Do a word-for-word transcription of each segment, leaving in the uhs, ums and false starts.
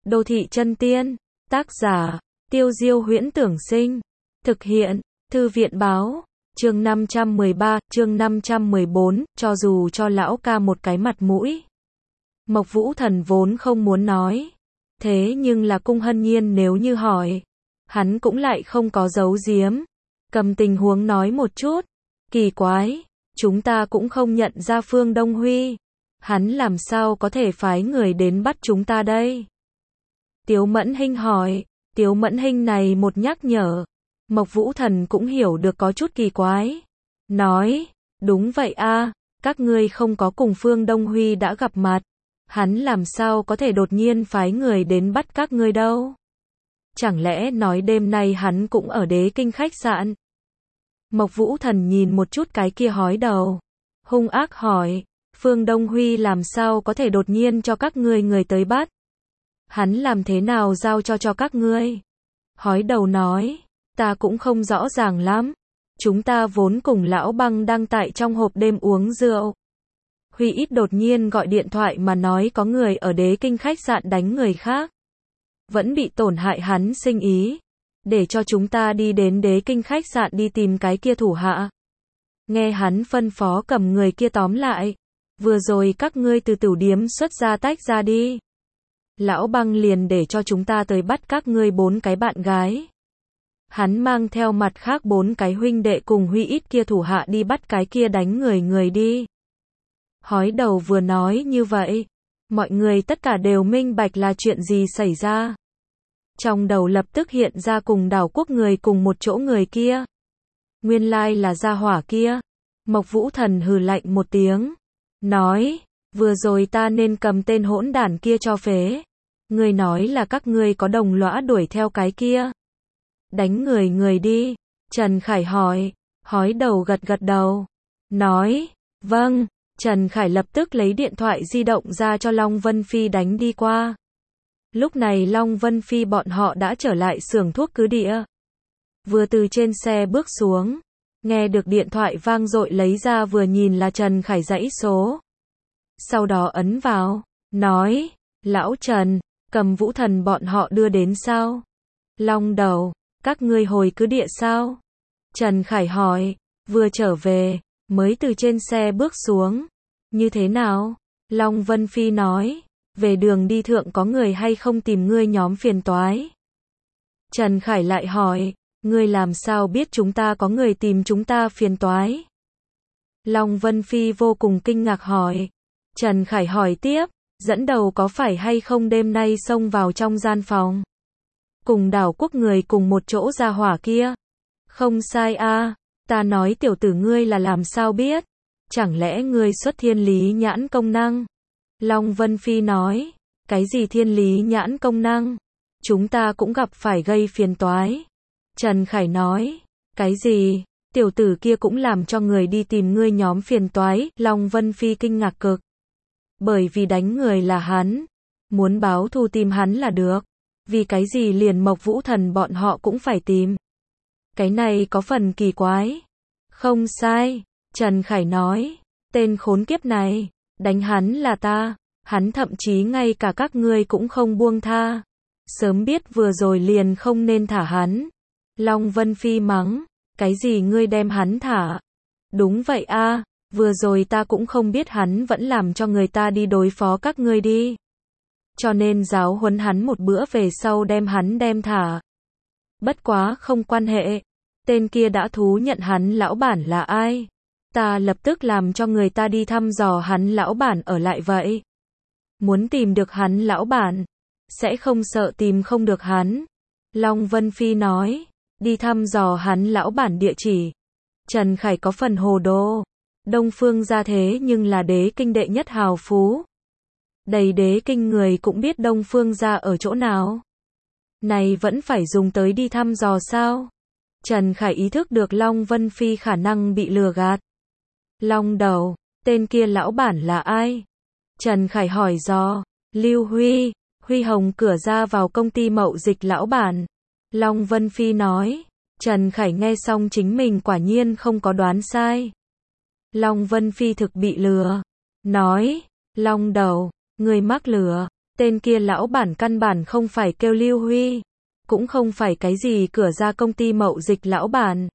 Đô thị chân tiên, tác giả, Tiêu Diêu Huyễn Tưởng Sinh, thực hiện, Thư viện báo, chương năm trăm mười ba, chương năm trăm mười bốn, cho dù cho lão ca một cái mặt mũi. Mộc Vũ Thần vốn không muốn nói, thế nhưng là Cung Hân Nhiên nếu như hỏi, hắn cũng lại không có giấu giếm, cầm tình huống nói một chút, kỳ quái, chúng ta cũng không nhận ra Phương Đông Huy, hắn làm sao có thể phái người đến bắt chúng ta đây? Tiếu Mẫn Hinh hỏi, Tiếu Mẫn Hinh này một nhắc nhở, Mộc Vũ Thần cũng hiểu được có chút kỳ quái, nói, đúng vậy a, các ngươi không có cùng Phương Đông Huy đã gặp mặt, hắn làm sao có thể đột nhiên phái người đến bắt các ngươi đâu? Chẳng lẽ nói đêm nay hắn cũng ở Đế Kinh khách sạn? Mộc Vũ Thần nhìn một chút cái kia hói đầu, hung ác hỏi, Phương Đông Huy làm sao có thể đột nhiên cho các ngươi người tới bắt? Hắn làm thế nào giao cho cho các ngươi? Hói đầu nói, ta cũng không rõ ràng lắm, chúng ta vốn cùng lão Băng đang tại trong hộp đêm uống rượu. Huy ít đột nhiên gọi điện thoại mà nói có người ở Đế Kinh khách sạn đánh người khác, vẫn bị tổn hại hắn sinh ý, để cho chúng ta đi đến Đế Kinh khách sạn đi tìm cái kia thủ hạ. Nghe hắn phân phó cầm người kia tóm lại, vừa rồi các ngươi từ tửu điếm xuất ra tách ra đi. Lão Băng liền để cho chúng ta tới bắt các ngươi bốn cái bạn gái. Hắn mang theo mặt khác bốn cái huynh đệ cùng Huy ít kia thủ hạ đi bắt cái kia đánh người người đi. Hói đầu vừa nói như vậy, mọi người tất cả đều minh bạch là chuyện gì xảy ra. Trong đầu lập tức hiện ra cùng Đảo Quốc người cùng một chỗ người kia. Nguyên lai là gia hỏa kia. Mộc Vũ Thần hừ lạnh một tiếng, nói, vừa rồi ta nên cầm tên hỗn đản kia cho phế. Ngươi nói là các ngươi có đồng lõa đuổi theo cái kia. Đánh người người đi. Trần Khải hỏi, hói đầu gật gật đầu, nói, vâng. Trần Khải lập tức lấy điện thoại di động ra cho Long Vân Phi đánh đi qua. Lúc này Long Vân Phi bọn họ đã trở lại xưởng thuốc cứ địa. Vừa từ trên xe bước xuống, nghe được điện thoại vang dội lấy ra vừa nhìn là Trần Khải dãy số. Sau đó ấn vào, nói, lão Trần, cầm Vũ Thần bọn họ đưa đến sao? Long đầu, các ngươi hồi cứ địa sao? Trần Khải hỏi, vừa trở về, mới từ trên xe bước xuống. Như thế nào? Long Vân Phi nói, về đường đi thượng có người hay không tìm ngươi nhóm phiền toái? Trần Khải lại hỏi, ngươi làm sao biết chúng ta có người tìm chúng ta phiền toái? Long Vân Phi vô cùng kinh ngạc hỏi. Trần Khải hỏi tiếp, dẫn đầu có phải hay không đêm nay xông vào trong gian phòng? Cùng Đảo Quốc người cùng một chỗ ra hỏa kia? Không sai a, ta nói tiểu tử ngươi là làm sao biết? Chẳng lẽ ngươi xuất thiên lý nhãn công năng? Long Vân Phi nói, cái gì thiên lý nhãn công năng? Chúng ta cũng gặp phải gây phiền toái. Trần Khải nói, cái gì? Tiểu tử kia cũng làm cho người đi tìm ngươi nhóm phiền toái. Long Vân Phi kinh ngạc cực. Bởi vì đánh người là hắn, muốn báo thù tìm hắn là được. Vì cái gì liền Mộc Vũ Thần bọn họ cũng phải tìm? Cái này có phần kỳ quái. Không sai, Trần Khải nói, tên khốn kiếp này, đánh hắn là ta, hắn thậm chí ngay cả các ngươi cũng không buông tha. Sớm biết vừa rồi liền không nên thả hắn. Long Vân Phi mắng, cái gì ngươi đem hắn thả? Đúng vậy a, vừa rồi ta cũng không biết hắn vẫn làm cho người ta đi đối phó các ngươi đi. Cho nên giáo huấn hắn một bữa về sau đem hắn đem thả. Bất quá không quan hệ, tên kia đã thú nhận hắn lão bản là ai. Ta lập tức làm cho người ta đi thăm dò hắn lão bản ở lại vậy. Muốn tìm được hắn lão bản, sẽ không sợ tìm không được hắn. Long Vân Phi nói, đi thăm dò hắn lão bản địa chỉ. Trần Khải có phần hồ đồ. Đông Phương gia thế nhưng là Đế Kinh đệ nhất hào phú. Đầy Đế Kinh người cũng biết Đông Phương gia ở chỗ nào. Này vẫn phải dùng tới đi thăm dò sao? Trần Khải ý thức được Long Vân Phi khả năng bị lừa gạt. Long đầu, tên kia lão bản là ai? Trần Khải hỏi dò. Lưu Huy, Huy Hồng cửa ra vào công ty mậu dịch lão bản. Long Vân Phi nói. Trần Khải nghe xong chính mình quả nhiên không có đoán sai. Long Vân Phi thực bị lừa. Nói, Long đầu, người mắc lừa, Tên kia lão bản căn bản không phải kêu Lưu Huy, cũng không phải cái gì cửa ra công ty mậu dịch lão bản,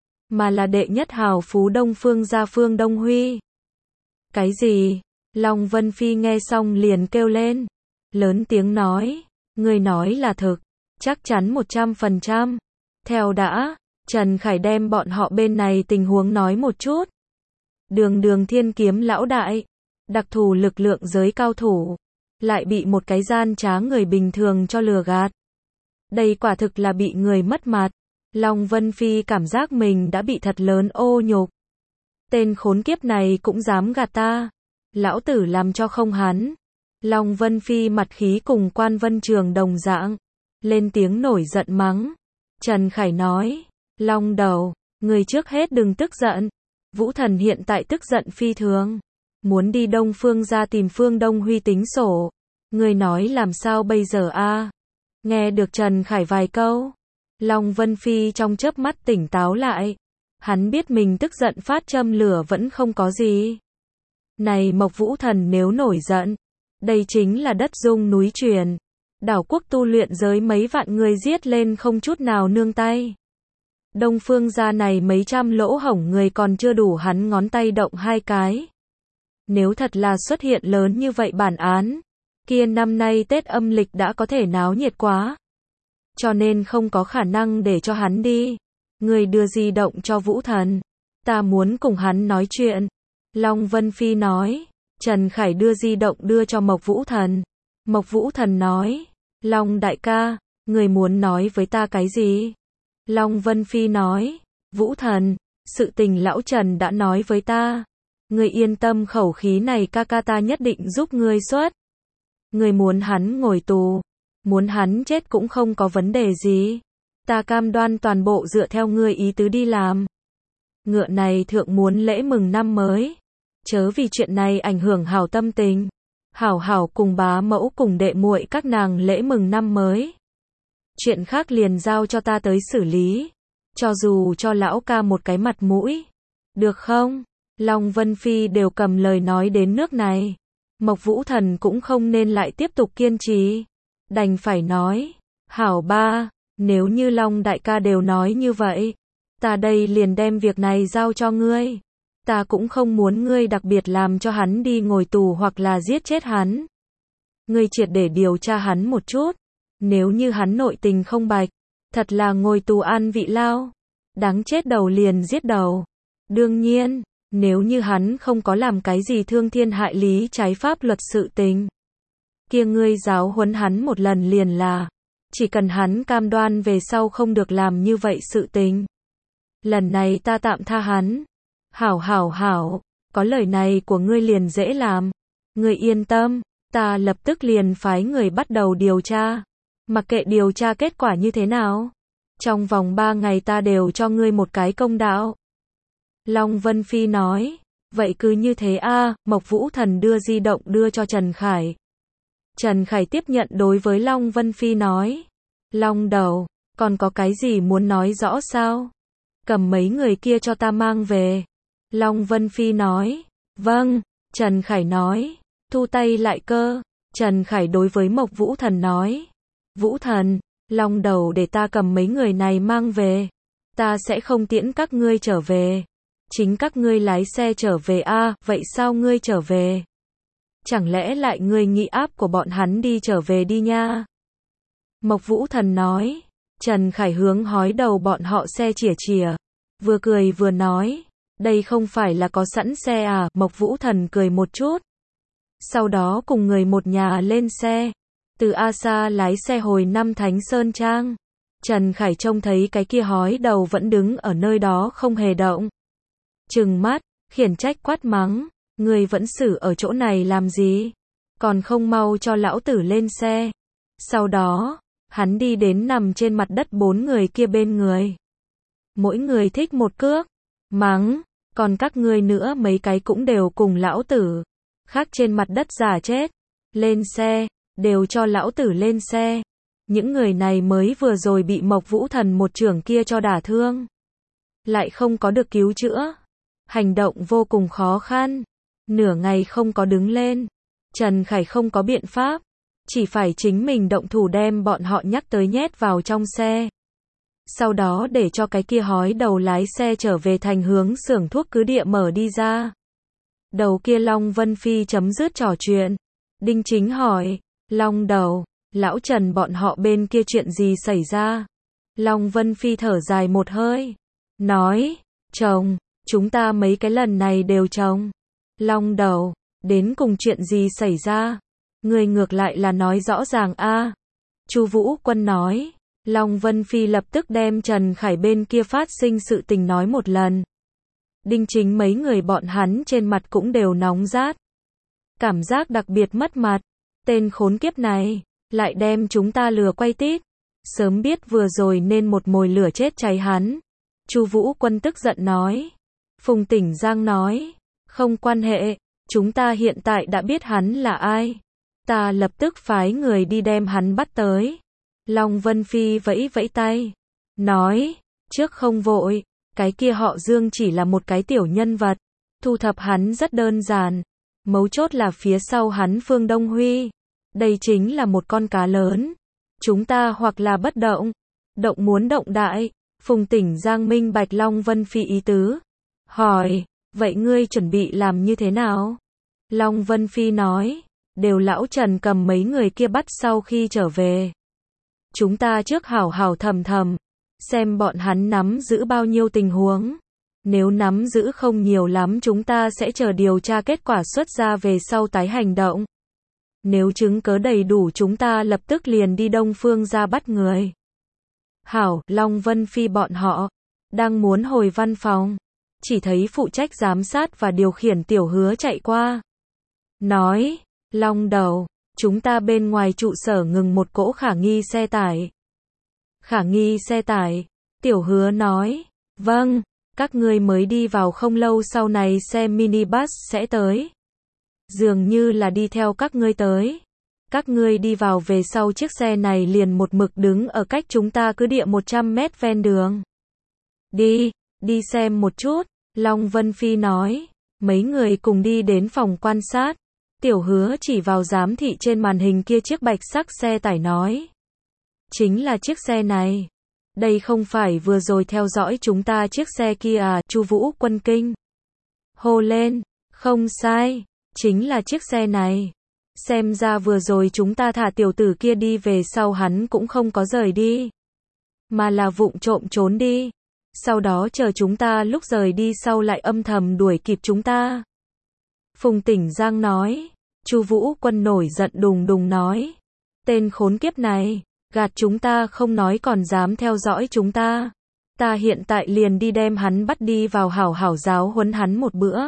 mà là đệ nhất hào phú Đông Phương gia Phương Đông Huy. Cái gì? Long Vân Phi nghe xong liền kêu lên, lớn tiếng nói, người nói là thực, chắc chắn một trăm phần trăm. Theo đã, Trần Khải đem bọn họ bên này tình huống nói một chút. Đường đường thiên kiếm lão đại, đặc thù lực lượng giới cao thủ, lại bị một cái gian trá người bình thường cho lừa gạt. Đây quả thực là bị người mất mặt. Long Vân Phi cảm giác mình đã bị thật lớn ô nhục. Tên khốn kiếp này cũng dám gạt ta. Lão tử làm cho không hắn. Long Vân Phi mặt khí cùng Quan Vân Trường đồng dạng, lên tiếng nổi giận mắng. Trần Khải nói, Long đầu, người trước hết đừng tức giận. Vũ Thần hiện tại tức giận phi thường, muốn đi Đông Phương ra tìm Phương Đông Huy tính sổ. Người nói làm sao bây giờ a? Nghe được Trần Khải vài câu, Long Vân Phi trong chớp mắt tỉnh táo lại. Hắn biết mình tức giận phát châm lửa vẫn không có gì. Này Mộc Vũ Thần nếu nổi giận, đây chính là đất rung núi chuyển. Đảo quốc tu luyện giới mấy vạn người giết lên không chút nào nương tay. Đông Phương gia này mấy trăm lỗ hổng người còn chưa đủ hắn ngón tay động hai cái. Nếu thật là xuất hiện lớn như vậy bản án, kia năm nay Tết âm lịch đã có thể náo nhiệt quá. Cho nên không có khả năng để cho hắn đi. Người đưa di động cho Vũ Thần. Ta muốn cùng hắn nói chuyện. Long Vân Phi nói. Trần Khải đưa di động đưa cho Mộc Vũ Thần. Mộc Vũ Thần nói. Long đại ca, người muốn nói với ta cái gì? Long Vân Phi nói. Vũ Thần, sự tình lão Trần đã nói với ta. Người yên tâm, khẩu khí này ca ca ta nhất định giúp ngươi xuất. Người muốn hắn ngồi tù, muốn hắn chết cũng không có vấn đề gì. Ta cam đoan toàn bộ dựa theo ngươi ý tứ đi làm. Ngựa này thượng muốn lễ mừng năm mới, chớ vì chuyện này ảnh hưởng hảo tâm tình. Hảo hảo cùng bá mẫu cùng đệ muội các nàng lễ mừng năm mới. Chuyện khác liền giao cho ta tới xử lý, cho dù cho lão ca một cái mặt mũi. Được không? Long Vân Phi đều cầm lời nói đến nước này. Mộc Vũ Thần cũng không nên lại tiếp tục kiên trì. Đành phải nói, hảo ba, nếu như Long đại ca đều nói như vậy, ta đây liền đem việc này giao cho ngươi. Ta cũng không muốn ngươi đặc biệt làm cho hắn đi ngồi tù hoặc là giết chết hắn. Ngươi triệt để điều tra hắn một chút. Nếu như hắn nội tình không bạch, thật là ngồi tù ăn vị lao. Đáng chết đầu liền giết đầu. Đương nhiên, nếu như hắn không có làm cái gì thương thiên hại lý trái pháp luật sự tình, kia ngươi giáo huấn hắn một lần liền là. Chỉ cần hắn cam đoan về sau không được làm như vậy sự tình, lần này ta tạm tha hắn. Hảo hảo hảo, có lời này của ngươi liền dễ làm. Ngươi yên tâm, ta lập tức liền phái người bắt đầu điều tra. Mặc kệ điều tra kết quả như thế nào, trong vòng ba ngày ta đều cho ngươi một cái công đạo. Long Vân Phi nói, vậy cứ như thế a. À, Mộc Vũ Thần đưa di động đưa cho Trần Khải. Trần Khải tiếp nhận đối với Long Vân Phi nói, Long đầu, còn có cái gì muốn nói rõ sao? Cầm mấy người kia cho ta mang về. Long Vân Phi nói, vâng. Trần Khải nói, thu tay lại cơ. Trần Khải đối với Mộc Vũ Thần nói, Vũ Thần, Long đầu để ta cầm mấy người này mang về. Ta sẽ không tiễn các ngươi trở về. Chính các ngươi lái xe trở về a. À, vậy sao ngươi trở về? Chẳng lẽ lại ngươi nghĩ áp của bọn hắn đi trở về đi nha? Mộc Vũ Thần nói. Trần Khải hướng hói đầu bọn họ xe chìa chìa, vừa cười vừa nói, đây không phải là có sẵn xe à? Mộc Vũ Thần cười một chút, sau đó cùng người một nhà lên xe, từ A Sa lái xe hồi Năm Thánh Sơn Trang. Trần Khải trông thấy cái kia hói đầu vẫn đứng ở nơi đó không hề động, trừng mắt, khiển trách quát mắng, người vẫn xử ở chỗ này làm gì? Còn không mau cho lão tử lên xe. Sau đó, hắn đi đến nằm trên mặt đất bốn người kia bên người. Mỗi người thích một cước, mắng, còn các ngươi nữa mấy cái cũng đều cùng lão tử. Khác trên mặt đất giả chết, lên xe, đều cho lão tử lên xe. Những người này mới vừa rồi bị Mộc Vũ Thần một chưởng kia cho đả thương, lại không có được cứu chữa. Hành động vô cùng khó khăn, nửa ngày không có đứng lên. Trần Khải không có biện pháp, chỉ phải chính mình động thủ đem bọn họ nhắc tới nhét vào trong xe. Sau đó để cho cái kia hói đầu lái xe trở về thành hướng xưởng thuốc cứ địa mở đi ra. Đầu kia Long Vân Phi chấm dứt trò chuyện. Đinh Chính hỏi, Long đầu, lão Trần bọn họ bên kia chuyện gì xảy ra? Long Vân Phi thở dài một hơi. Nói, chồng, chúng ta mấy cái lần này đều chồng. Long đầu, đến cùng chuyện gì xảy ra? Người ngược lại là nói rõ ràng a. Chu Vũ Quân nói. Long Vân Phi lập tức đem Trần Khải bên kia phát sinh sự tình nói một lần. Đinh Chính mấy người bọn hắn trên mặt cũng đều nóng rát. Cảm giác đặc biệt mất mặt. Tên khốn kiếp này, lại đem chúng ta lừa quay tít. Sớm biết vừa rồi nên một mồi lửa chết cháy hắn. Chu Vũ Quân tức giận nói. Phùng Tỉnh Giang nói. Không quan hệ, chúng ta hiện tại đã biết hắn là ai. Ta lập tức phái người đi đem hắn bắt tới. Long Vân Phi vẫy vẫy tay. Nói, trước không vội, cái kia họ Dương chỉ là một cái tiểu nhân vật. Thu thập hắn rất đơn giản. Mấu chốt là phía sau hắn Phương Đông Huy. Đây chính là một con cá lớn. Chúng ta hoặc là bất động. Động muốn động đại. Phùng Tỉnh Giang minh bạch Long Vân Phi ý tứ. Hỏi, vậy ngươi chuẩn bị làm như thế nào? Long Vân Phi nói, đều lão Trần cầm mấy người kia bắt sau khi trở về. Chúng ta trước hảo hảo thầm thầm, xem bọn hắn nắm giữ bao nhiêu tình huống. Nếu nắm giữ không nhiều lắm chúng ta sẽ chờ điều tra kết quả xuất ra về sau tái hành động. Nếu chứng cớ đầy đủ chúng ta lập tức liền đi Đông Phương ra bắt người. Hảo, Long Vân Phi bọn họ đang muốn hồi văn phòng, chỉ thấy phụ trách giám sát và điều khiển Tiểu Hứa chạy qua. Nói, Long đầu, chúng ta bên ngoài trụ sở ngừng một cỗ khả nghi xe tải. Khả nghi xe tải, Tiểu Hứa nói, vâng, các ngươi mới đi vào không lâu sau này xe minibus sẽ tới. Dường như là đi theo các ngươi tới. Các ngươi đi vào về sau chiếc xe này liền một mực đứng ở cách chúng ta cứ địa một trăm mét ven đường. Đi, đi xem một chút, Long Vân Phi nói. Mấy người cùng đi đến phòng quan sát. Tiểu Hứa chỉ vào giám thị trên màn hình kia chiếc bạch sắc xe tải nói. Chính là chiếc xe này. Đây không phải vừa rồi theo dõi chúng ta chiếc xe kia à, Chu Vũ Quân kinh. Hô lên, không sai, chính là chiếc xe này. Xem ra vừa rồi chúng ta thả tiểu tử kia đi về sau hắn cũng không có rời đi. Mà là vụng trộm trốn đi. Sau đó chờ chúng ta lúc rời đi sau lại âm thầm đuổi kịp chúng ta. Phùng Tỉnh Giang nói. Chu Vũ Quân nổi giận đùng đùng nói. Tên khốn kiếp này, gạt chúng ta không nói còn dám theo dõi chúng ta. Ta hiện tại liền đi đem hắn bắt đi vào hảo hảo giáo huấn hắn một bữa.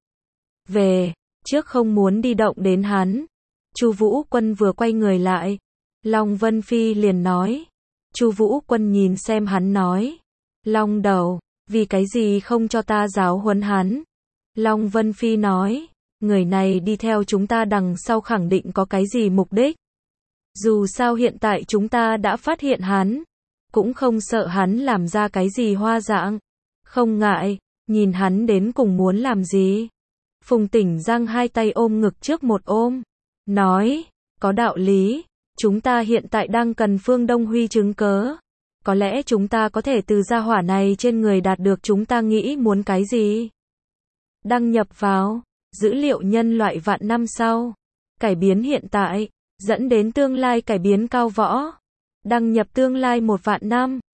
Về, trước không muốn đi động đến hắn. Chu Vũ Quân vừa quay người lại. Long Vân Phi liền nói. Chu Vũ Quân nhìn xem hắn nói. Long đầu, vì cái gì không cho ta giáo huấn hắn? Long Vân Phi nói. Người này đi theo chúng ta đằng sau khẳng định có cái gì mục đích. Dù sao hiện tại chúng ta đã phát hiện hắn. Cũng không sợ hắn làm ra cái gì hoa dạng. Không ngại, nhìn hắn đến cùng muốn làm gì. Phùng Tỉnh Giang hai tay ôm ngực trước một ôm. Nói, có đạo lý. Chúng ta hiện tại đang cần Phương Đông Huy chứng cớ. Có lẽ chúng ta có thể từ gia hỏa này trên người đạt được chúng ta nghĩ muốn cái gì. Đăng nhập vào. Dữ liệu nhân loại vạn năm sau. Cải biến hiện tại. Dẫn đến tương lai cải biến cao võ. Đăng nhập tương lai một vạn năm.